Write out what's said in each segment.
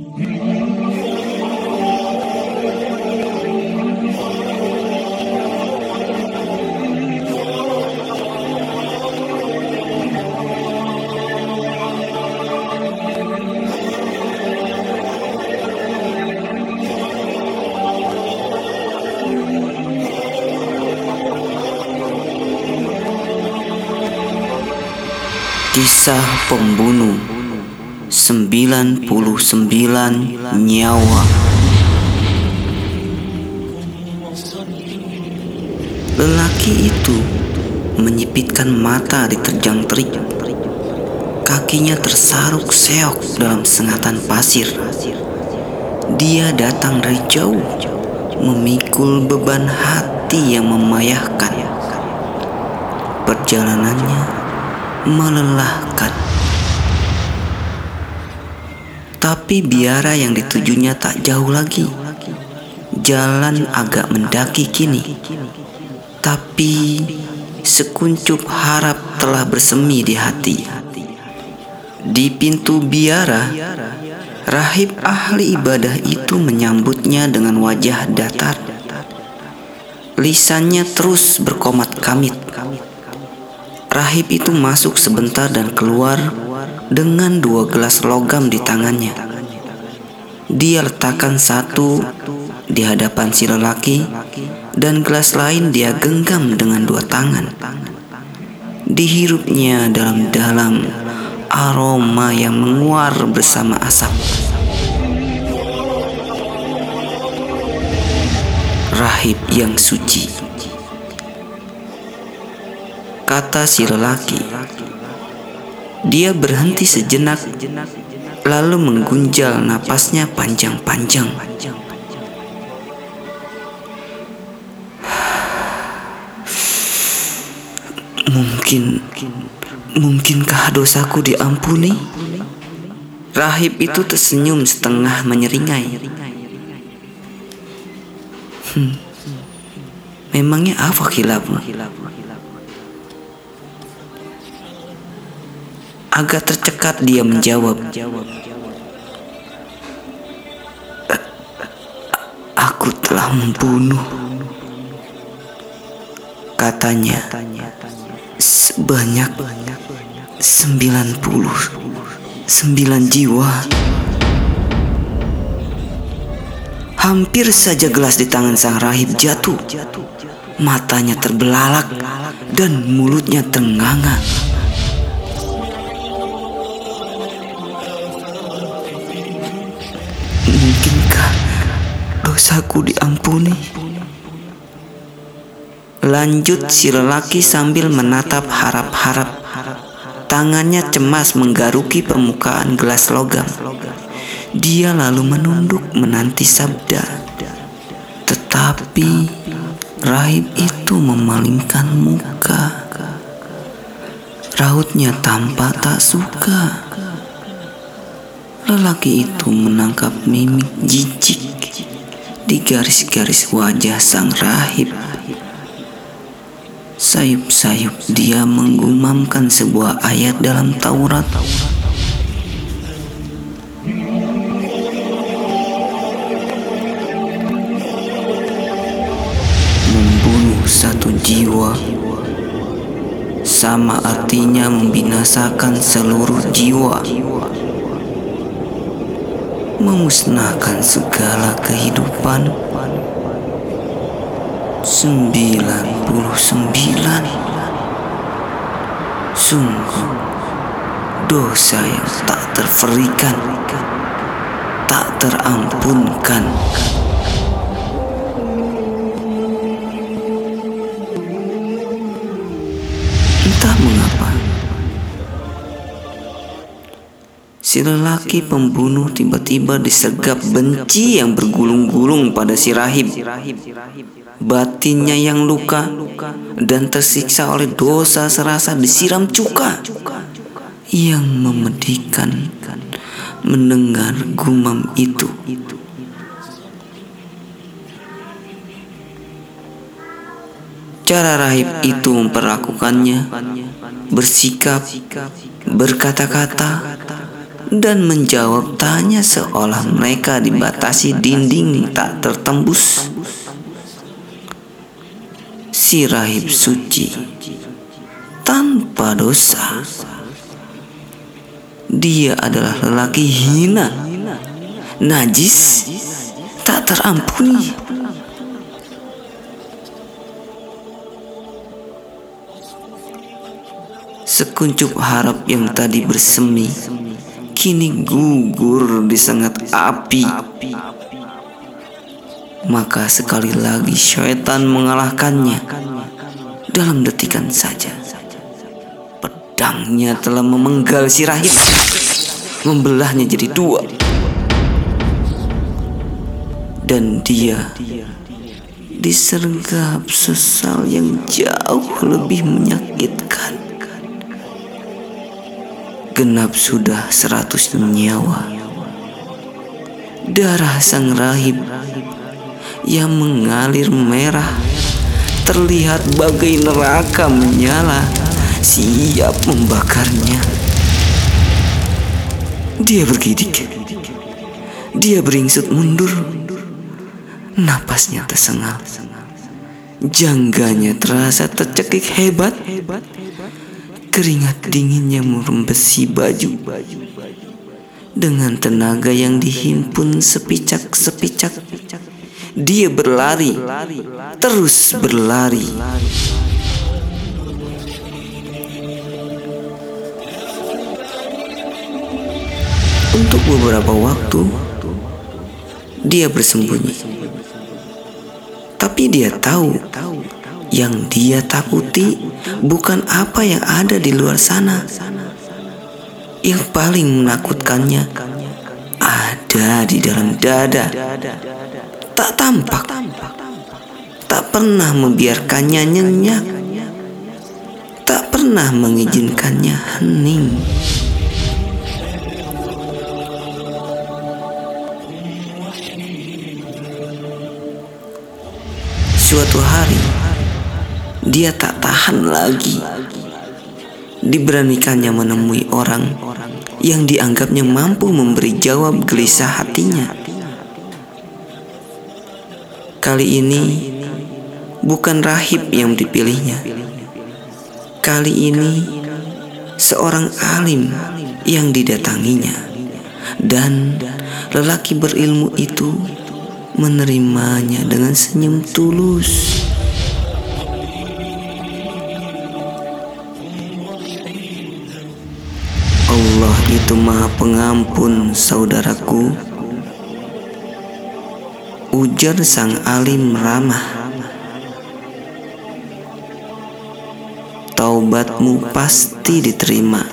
Kisah pembunuh 99 nyawa. Lelaki itu menyipitkan mata diterjang terik. Kakinya tersaruk seok dalam sengatan pasir. Dia datang dari jauh, memikul beban hati yang memayahkan. Perjalanannya melelahkan. Tapi biara yang ditujunya tak jauh lagi. Jalan agak mendaki kini. Tapi sekuncup harap telah bersemi di hati. Di pintu biara, rahib ahli ibadah itu menyambutnya dengan wajah datar. Lisannya terus berkomat kamit. Rahib itu masuk sebentar dan keluar dengan 2 gelas logam di tangannya. Dia letakkan satu di hadapan si lelaki dan gelas lain dia genggam dengan 2 tangan. Dihirupnya dalam-dalam aroma yang menguar bersama asap. Rahib yang suci, kata si lelaki. Dia berhenti sejenak, lalu menggunjal napasnya panjang-panjang. Mungkinkah dosaku diampuni? Rahib itu tersenyum setengah menyeringai. Memangnya apa khilafmu? Agak tercekat dia menjawab. Aku telah membunuh, katanya, sebanyak 99 jiwa. Hampir saja gelas di tangan sang rahib jatuh. Matanya terbelalak dan mulutnya ternganga. Mungkinkah dosaku diampuni? Lanjut si lelaki sambil menatap harap-harap. Tangannya cemas menggaruki permukaan gelas logam. Dia lalu menunduk menanti sabda. Tetapi rahib itu memalingkan muka. Rautnya tampak tak suka. Lelaki itu menangkap mimik jijik di garis-garis wajah sang rahib. Sayup-sayup dia menggumamkan sebuah ayat dalam Taurat. Membunuh 1 jiwa sama artinya membinasakan seluruh jiwa. Memusnahkan segala kehidupan. 99. Sungguh dosa yang tak terferikan, tak terampunkan. Entah mengapa si lelaki pembunuh tiba-tiba disergap benci yang bergulung-gulung pada si rahib. Batinnya yang luka dan tersiksa oleh dosa serasa disiram cuka yang memedihkan mendengar gumam itu. Cara rahib itu memperlakukannya, bersikap, berkata-kata, dan menjawab tanya seolah mereka dibatasi dinding tak tertembus. Si rahib suci tanpa dosa. Dia adalah lelaki hina, najis, tak terampuni. Sekuncup harap yang tadi bersemi kini gugur di sengat api. Maka sekali lagi syaitan mengalahkannya dalam detikan saja. Pedangnya telah memenggal si rahib, membelahnya jadi dua. Dan dia disergap sesal yang jauh lebih menyakitkan. Genap sudah 100 nyawa. Darah sang rahib yang mengalir merah terlihat bagai neraka menyala, siap membakarnya. Dia bergidik, dia beringsut mundur, napasnya tersengal, jangganya terasa tercekik hebat. Keringat dinginnya merembesi baju. Dengan tenaga yang dihimpun sepicak-sepicak, dia berlari, terus berlari. Untuk beberapa waktu, dia bersembunyi. Tapi dia tahu yang dia takuti bukan apa yang ada di luar sana. Yang paling menakutkannya ada di dalam dada. Tak tampak, tak pernah membiarkannya nyenyak, tak pernah mengizinkannya hening. Suatu hari dia tak tahan lagi. Diberanikannya menemui orang yang dianggapnya mampu memberi jawab gelisah hatinya. Kali ini bukan rahib yang dipilihnya. Kali ini seorang alim yang didatanginya. Dan lelaki berilmu itu menerimanya dengan senyum tulus. Allah itu Maha Pengampun, saudaraku, ujar sang alim ramah. Taubatmu pasti diterima.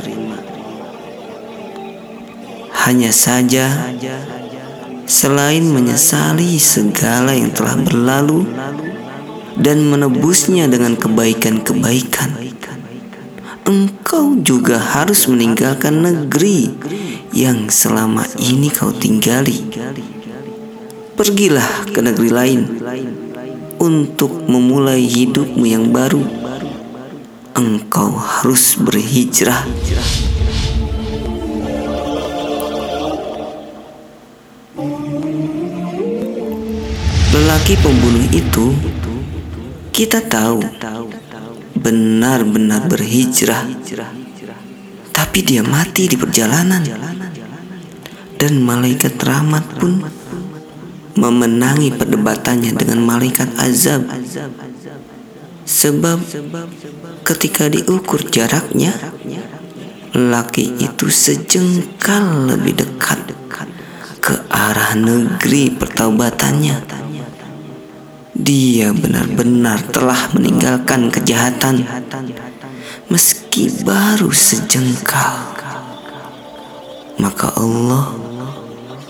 Hanya saja, selain menyesali segala yang telah berlalu dan menebusnya dengan kebaikan-kebaikan, engkau juga harus meninggalkan negeri yang selama ini kau tinggali. Pergilah ke negeri lain untuk memulai hidupmu yang baru. Engkau harus berhijrah. Lelaki pembunuh itu, kita tahu, benar-benar berhijrah. Tapi dia mati di perjalanan. Dan malaikat rahmat pun memenangi perdebatannya dengan malaikat azab. Sebab ketika diukur jaraknya, lelaki itu sejengkal lebih dekat ke arah negeri pertaubatannya. Dia benar-benar telah meninggalkan kejahatan, meski baru sejengkal. Maka Allah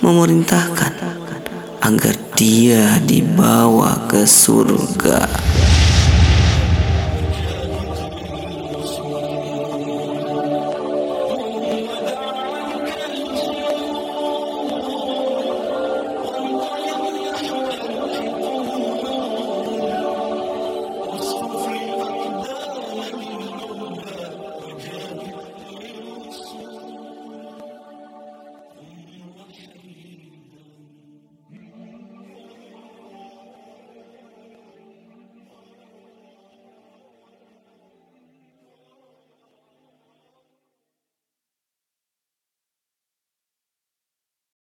memerintahkan agar dia dibawa ke surga.